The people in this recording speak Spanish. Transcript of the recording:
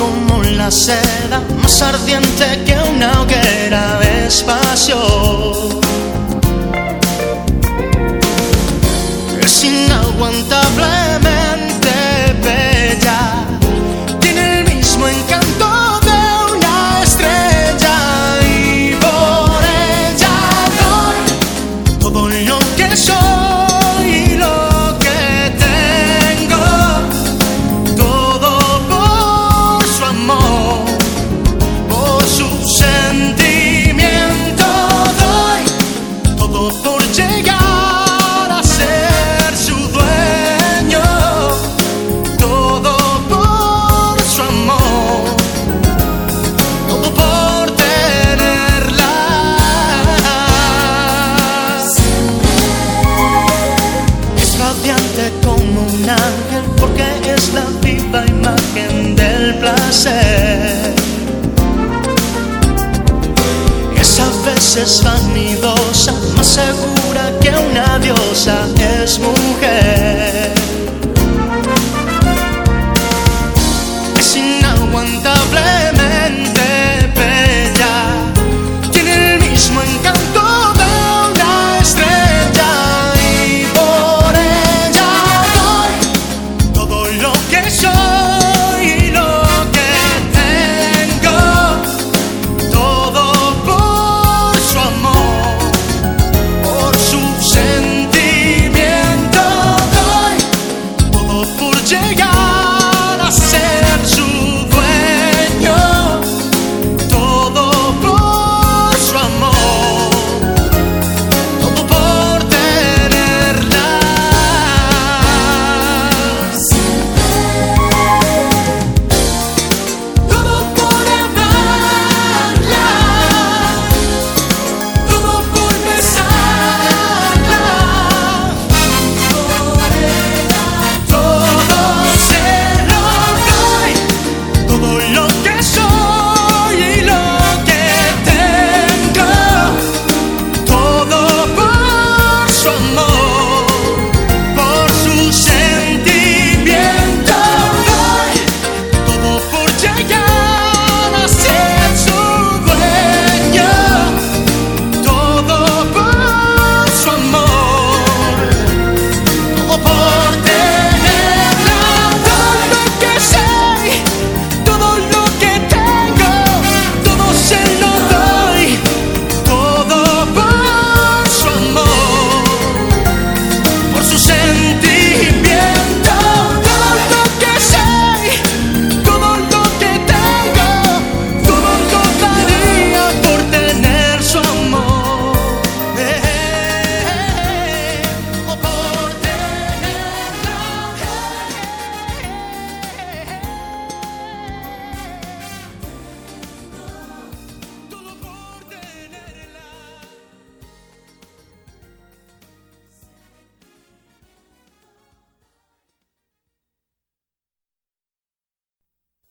como la seda, más ardiente que una hoguera, despacio. Es inaguantablemente bella, tiene el mismo encanto de una estrella, y por ella doy todo lo que soy y lo que tengo, todo por su amor, por su sentimiento. Doy todo por llegar a ser su dueño, todo por su amor, todo por tenerla. Es radiante como un ángel porque es la viva imagen del placer. Es a veces vanidosa, más segura que una diosa, es mujer. Es inaguantablemente bella, tiene el mismo encanto de una estrella, y por ella doy todo lo que soy y lo que tengo, todo por su amor, por su sentimiento. Doy todo por llegar a ser su dueño, todo por su amor, todo por tenerla. Todo por amarla, todo por besarla, por ella todo se lo doy, todo lo que soy y lo que tengo, todo por su amor, por su sentimiento. Doy todo por llegar